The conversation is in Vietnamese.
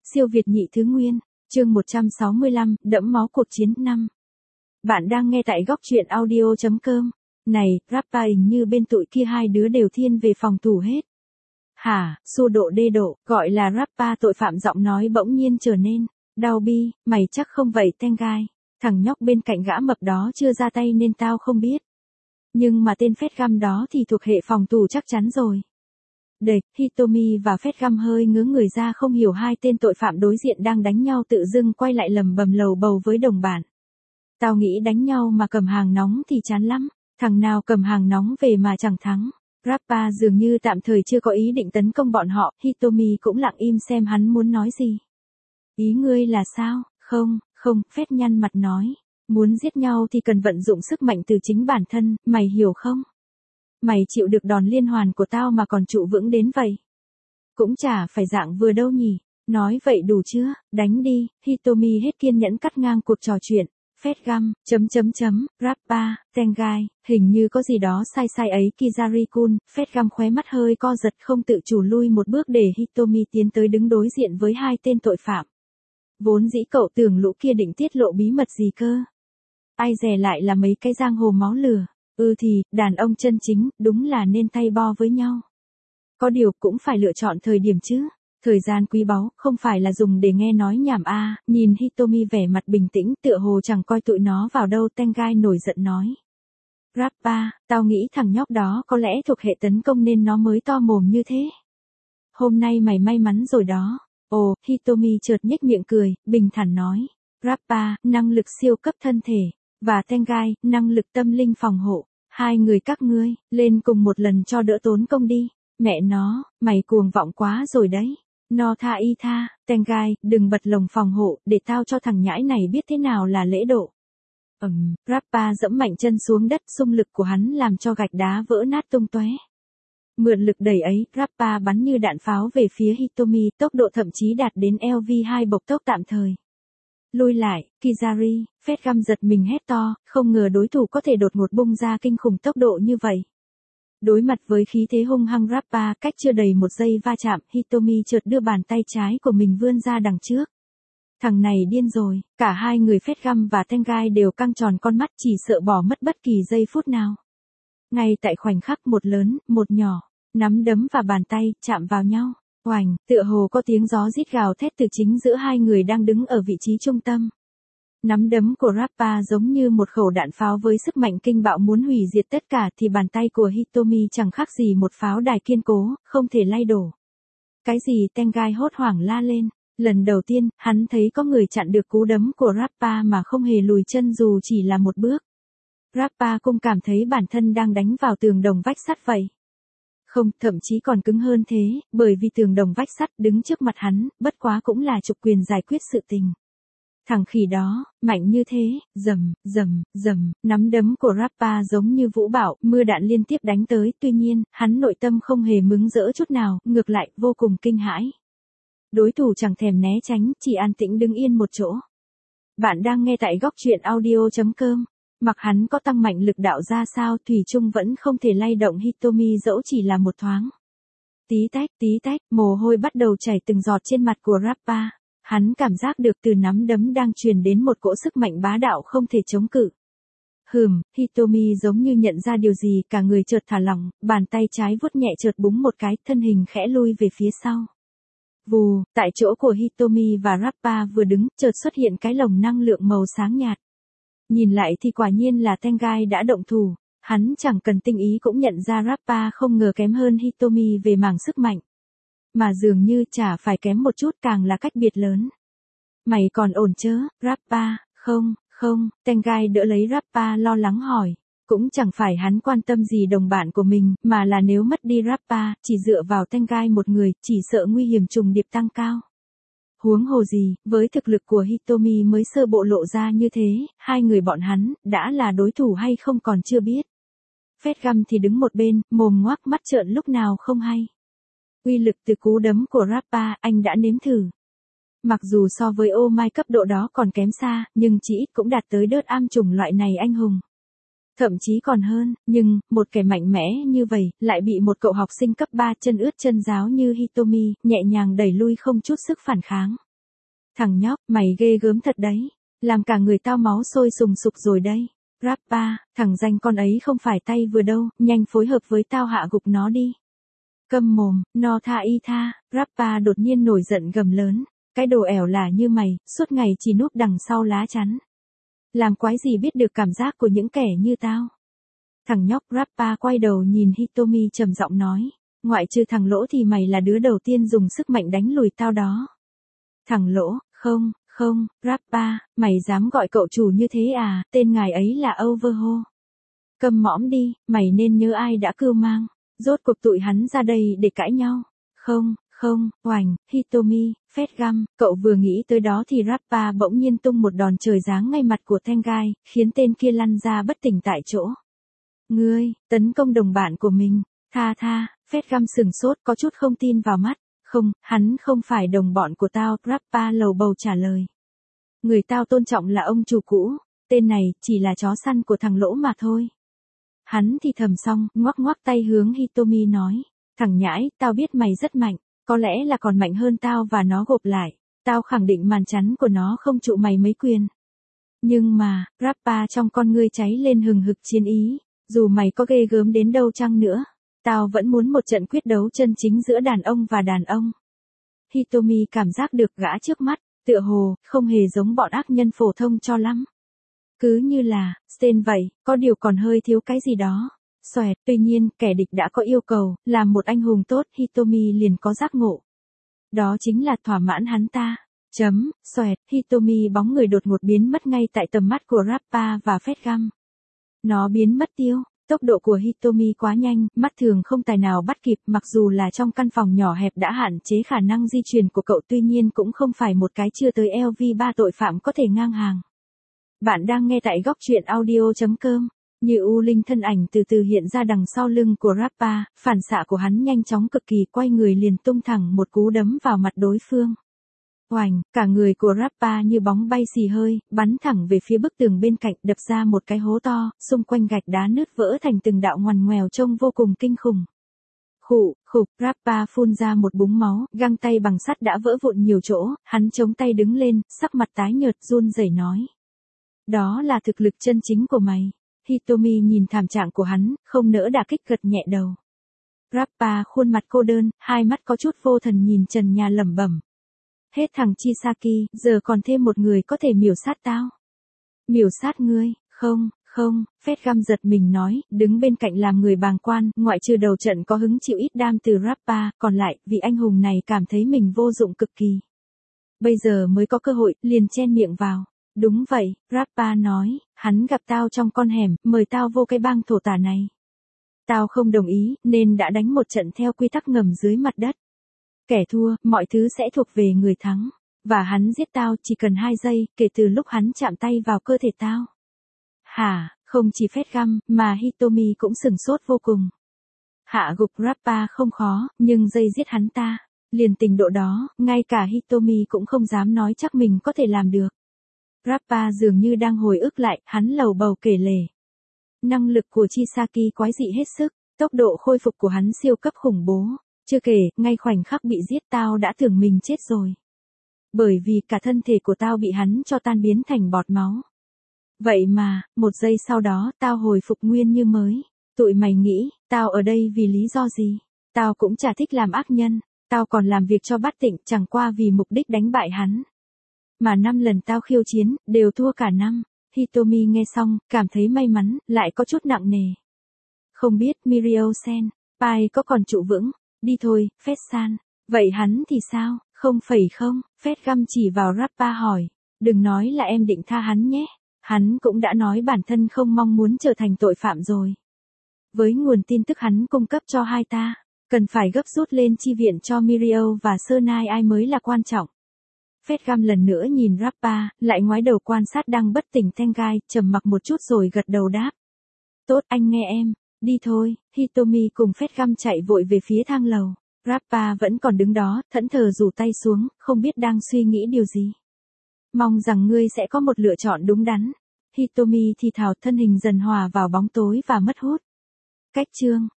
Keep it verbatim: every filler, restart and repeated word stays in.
Siêu Việt nhị thứ nguyên, chương một trăm sáu mươi lăm, đẫm máu cuộc chiến năm. Bạn đang nghe tại góc truyện audio chấm com. Này, Rappa hình như bên tụi kia hai đứa đều thiên về phòng thủ hết. Hả, xua độ đê độ, gọi là Rappa tội phạm giọng nói bỗng nhiên trở nên. Đau bi, mày chắc không vậy Tengai. Thằng nhóc bên cạnh gã mập đó chưa ra tay nên tao không biết. Nhưng mà tên Phét Găm đó thì thuộc hệ phòng thủ chắc chắn rồi. Đệt, Hitomi và Phét Găm hơi ngớ người ra không hiểu hai tên tội phạm đối diện đang đánh nhau tự dưng quay lại lầm bầm lầu bầu với đồng bạn. Tao nghĩ đánh nhau mà cầm hàng nóng thì chán lắm, thằng nào cầm hàng nóng về mà chẳng thắng. Rappa dường như tạm thời chưa có ý định tấn công bọn họ, Hitomi cũng lặng im xem hắn muốn nói gì. Ý ngươi là sao? Không, không, Phét nhăn mặt nói. Muốn giết nhau thì cần vận dụng sức mạnh từ chính bản thân, mày hiểu không? Mày chịu được đòn liên hoàn của tao mà còn trụ vững đến vậy. Cũng chả phải dạng vừa đâu nhỉ. Nói vậy đủ chưa, đánh đi. Hitomi hết kiên nhẫn cắt ngang cuộc trò chuyện. Phét Găm, chấm chấm chấm, Rappa, Tengai, hình như có gì đó sai sai ấy Kizari-kun. Phét Găm khóe mắt hơi co giật không tự chủ lui một bước để Hitomi tiến tới đứng đối diện với hai tên tội phạm. Vốn dĩ cậu tưởng lũ kia định tiết lộ bí mật gì cơ. Ai dè lại là mấy cái giang hồ máu lửa. Ừ thì, đàn ông chân chính, đúng là nên tay bo với nhau. Có điều cũng phải lựa chọn thời điểm chứ. Thời gian quý báu, không phải là dùng để nghe nói nhảm a. À. Nhìn Hitomi vẻ mặt bình tĩnh tựa hồ chẳng coi tụi nó vào đâu. Tengai nổi giận nói. Rappa, tao nghĩ thằng nhóc đó có lẽ thuộc hệ tấn công nên nó mới to mồm như thế. Hôm nay mày may mắn rồi đó. Ồ, Hitomi chợt nhếch miệng cười, bình thản nói. Rappa, năng lực siêu cấp thân thể. Và Tengai, năng lực tâm linh phòng hộ. Hai người các ngươi, lên cùng một lần cho đỡ tốn công đi. Mẹ nó, mày cuồng vọng quá rồi đấy. No tha y tha, Tengai, đừng bật lồng phòng hộ, để tao cho thằng nhãi này biết thế nào là lễ độ. Ừm, um, Rappa dẫm mạnh chân xuống đất, xung lực của hắn làm cho gạch đá vỡ nát tung tóe. Mượn lực đẩy ấy, Rappa bắn như đạn pháo về phía Hitomi, tốc độ thậm chí đạt đến L V hai bộc tốc tạm thời. Lui lại, Kizari, Phét Găm giật mình hét to, không ngờ đối thủ có thể đột ngột bung ra kinh khủng tốc độ như vậy. Đối mặt với khí thế hung hăng Rappa, cách chưa đầy một giây va chạm, Hitomi chợt đưa bàn tay trái của mình vươn ra đằng trước. Thằng này điên rồi, cả hai người Phét Găm và Tengai đều căng tròn con mắt chỉ sợ bỏ mất bất kỳ giây phút nào. Ngay tại khoảnh khắc một lớn, một nhỏ, nắm đấm và bàn tay chạm vào nhau. Oành, tựa hồ có tiếng gió rít gào thét từ chính giữa hai người đang đứng ở vị trí trung tâm. Nắm đấm của Rappa giống như một khẩu đạn pháo với sức mạnh kinh bạo muốn hủy diệt tất cả thì bàn tay của Hitomi chẳng khác gì một pháo đài kiên cố, không thể lay đổ. Cái gì Tengai hốt hoảng la lên. Lần đầu tiên, hắn thấy có người chặn được cú đấm của Rappa mà không hề lùi chân dù chỉ là một bước. Rappa cũng cảm thấy bản thân đang đánh vào tường đồng vách sắt vậy. Không, thậm chí còn cứng hơn thế, bởi vì tường đồng vách sắt đứng trước mặt hắn, bất quá cũng là trục quyền giải quyết sự tình. Thằng khỉ đó, mạnh như thế, rầm, rầm, rầm, nắm đấm của Rappa giống như vũ bão, mưa đạn liên tiếp đánh tới, tuy nhiên, hắn nội tâm không hề mừng rỡ chút nào, ngược lại, vô cùng kinh hãi. Đối thủ chẳng thèm né tránh, chỉ an tĩnh đứng yên một chỗ. Bạn đang nghe tại góc truyện audio chấm com. Mặc hắn có tăng mạnh lực đạo ra sao thủy chung vẫn không thể lay động Hitomi dẫu chỉ là một thoáng. Tí tách, tí tách, mồ hôi bắt đầu chảy từng giọt trên mặt của Rappa. Hắn cảm giác được từ nắm đấm đang truyền đến một cỗ sức mạnh bá đạo không thể chống cự. Hừm, Hitomi giống như nhận ra điều gì, cả người chợt thả lỏng, bàn tay trái vuốt nhẹ chợt búng một cái, thân hình khẽ lui về phía sau. Vù, tại chỗ của Hitomi và Rappa vừa đứng, chợt xuất hiện cái lồng năng lượng màu sáng nhạt. Nhìn lại thì quả nhiên là Tengai đã động thủ, hắn chẳng cần tinh ý cũng nhận ra Rappa không ngờ kém hơn Hitomi về mảng sức mạnh. Mà dường như chả phải kém một chút càng là cách biệt lớn. Mày còn ổn chớ, Rappa, không, không, Tengai đỡ lấy Rappa lo lắng hỏi. Cũng chẳng phải hắn quan tâm gì đồng bạn của mình, mà là nếu mất đi Rappa, chỉ dựa vào Tengai một người, chỉ sợ nguy hiểm trùng điệp tăng cao. Huống hồ gì, với thực lực của Hitomi mới sơ bộ lộ ra như thế, hai người bọn hắn, đã là đối thủ hay không còn chưa biết. Phét Găm thì đứng một bên, mồm ngoác mắt trợn lúc nào không hay. Uy lực từ cú đấm của Rappa, anh đã nếm thử. Mặc dù so với ô mai cấp độ đó còn kém xa, nhưng chỉ ít cũng đạt tới đớt am chủng loại này anh hùng. Thậm chí còn hơn, nhưng, một kẻ mạnh mẽ như vậy, lại bị một cậu học sinh cấp ba chân ướt chân ráo như Hitomi, nhẹ nhàng đẩy lui không chút sức phản kháng. Thằng nhóc, mày ghê gớm thật đấy. Làm cả người tao máu sôi sùng sục rồi đây. Rappa, thằng danh con ấy không phải tay vừa đâu, nhanh phối hợp với tao hạ gục nó đi. Câm mồm, no tha y tha, Rappa đột nhiên nổi giận gầm lớn. Cái đồ ẻo lả như mày, suốt ngày chỉ núp đằng sau lá chắn. Làm quái gì biết được cảm giác của những kẻ như tao. Thằng nhóc Rappa quay đầu nhìn Hitomi trầm giọng nói. Ngoại trừ thằng Lỗ thì mày là đứa đầu tiên dùng sức mạnh đánh lùi tao đó. Thằng Lỗ, không, không, Rappa, mày dám gọi cậu chủ như thế à, tên ngài ấy là Overhaul. Câm mõm đi, mày nên nhớ ai đã cưu mang. Rốt cuộc tụi hắn ra đây để cãi nhau. Không, không, oành, Hitomi, phét găm, cậu vừa nghĩ tới đó thì Rappa bỗng nhiên tung một đòn trời giáng ngay mặt của Tengai, khiến tên kia lăn ra bất tỉnh tại chỗ. Ngươi, tấn công đồng bạn của mình, tha tha, phét găm sừng sốt có chút không tin vào mắt. Không, hắn không phải đồng bọn của tao, Rappa lầu bầu trả lời. Người tao tôn trọng là ông chủ cũ, tên này chỉ là chó săn của thằng Lỗ mà thôi. Hắn thì thầm xong, ngoắc ngoắc tay hướng Hitomi nói. Thằng nhãi, tao biết mày rất mạnh, có lẽ là còn mạnh hơn tao và nó gộp lại. Tao khẳng định màn chắn của nó không trụ mày mấy quyền. Nhưng mà, Rappa trong con ngươi cháy lên hừng hực chiến ý. Dù mày có ghê gớm đến đâu chăng nữa, tao vẫn muốn một trận quyết đấu chân chính giữa đàn ông và đàn ông. Hitomi cảm giác được gã trước mắt, tựa hồ, không hề giống bọn ác nhân phổ thông cho lắm. Cứ như là, Sten vậy, có điều còn hơi thiếu cái gì đó. Xoẹt, tuy nhiên, kẻ địch đã có yêu cầu, làm một anh hùng tốt, Hitomi liền có giác ngộ. Đó chính là thỏa mãn hắn ta. Chấm, xoẹt, Hitomi bóng người đột ngột biến mất ngay tại tầm mắt của Rappa và phét găm. Nó biến mất tiêu. Tốc độ của Hitomi quá nhanh, mắt thường không tài nào bắt kịp, mặc dù là trong căn phòng nhỏ hẹp đã hạn chế khả năng di chuyển của cậu, tuy nhiên cũng không phải một cái chưa tới L V ba tội phạm có thể ngang hàng. Bạn đang nghe tại góc truyện audio chấm com. Như U Linh thân ảnh từ từ hiện ra đằng sau lưng của Rappa, phản xạ của hắn nhanh chóng cực kỳ, quay người liền tung thẳng một cú đấm vào mặt đối phương. Oành, cả người của Rappa như bóng bay xì hơi, bắn thẳng về phía bức tường bên cạnh, đập ra một cái hố to, xung quanh gạch đá nứt vỡ thành từng đạo ngoằn ngoèo trông vô cùng kinh khủng. Khụ, khục, Rappa phun ra một búng máu, găng tay bằng sắt đã vỡ vụn nhiều chỗ, hắn chống tay đứng lên, sắc mặt tái nhợt run rẩy nói. Đó là thực lực chân chính của mày. Hitomi nhìn thảm trạng của hắn, không nỡ đả kích, gật nhẹ đầu. Rappa khuôn mặt cô đơn, hai mắt có chút vô thần nhìn trần nhà lẩm bẩm. Hết thằng Chisaki, giờ còn thêm một người có thể miểu sát tao. Miểu sát ngươi, không, không, phét găm giật mình nói, đứng bên cạnh làm người bàng quan, ngoại trừ đầu trận có hứng chịu ít đam từ Rappa, còn lại, vị anh hùng này cảm thấy mình vô dụng cực kỳ. Bây giờ mới có cơ hội, liền chen miệng vào. Đúng vậy, Rappa nói, hắn gặp tao trong con hẻm, mời tao vô cái bang thổ tả này. Tao không đồng ý, nên đã đánh một trận theo quy tắc ngầm dưới mặt đất. Kẻ thua, mọi thứ sẽ thuộc về người thắng. Và hắn giết tao chỉ cần hai giây, kể từ lúc hắn chạm tay vào cơ thể tao. Hả, không chỉ phét găm, mà Hitomi cũng sửng sốt vô cùng. Hạ gục Rappa không khó, nhưng dây giết hắn ta. Liền tình độ đó, ngay cả Hitomi cũng không dám nói chắc mình có thể làm được. Rappa dường như đang hồi ức lại, hắn lầu bầu kể lể. Năng lực của Chisaki quái dị hết sức, tốc độ khôi phục của hắn siêu cấp khủng bố. Chưa kể, ngay khoảnh khắc bị giết tao đã tưởng mình chết rồi. Bởi vì cả thân thể của tao bị hắn cho tan biến thành bọt máu. Vậy mà, một giây sau đó tao hồi phục nguyên như mới. Tụi mày nghĩ, tao ở đây vì lý do gì? Tao cũng chả thích làm ác nhân. Tao còn làm việc cho Bát Tịnh chẳng qua vì mục đích đánh bại hắn. Mà năm lần tao khiêu chiến, đều thua cả năm. Hitomi nghe xong, cảm thấy may mắn, lại có chút nặng nề. Không biết Mirio-sen, Pai có còn trụ vững? Đi thôi, Phét-san. Vậy hắn thì sao, không phẩy không? Phét găm chỉ vào Rappa hỏi. Đừng nói là em định tha hắn nhé. Hắn cũng đã nói bản thân không mong muốn trở thành tội phạm rồi. Với nguồn tin tức hắn cung cấp cho hai ta, cần phải gấp rút lên chi viện cho Mirio và Sernai ai mới là quan trọng. Phét găm lần nữa nhìn Rappa, lại ngoái đầu quan sát đang bất tỉnh Tengai, trầm mặc một chút rồi gật đầu đáp. Tốt, anh nghe em. Đi thôi, Hitomi cùng phét găm chạy vội về phía thang lầu. Rappa vẫn còn đứng đó, thẫn thờ rủ tay xuống, không biết đang suy nghĩ điều gì. Mong rằng ngươi sẽ có một lựa chọn đúng đắn. Hitomi thì thào, thân hình dần hòa vào bóng tối và mất hút. Cách chương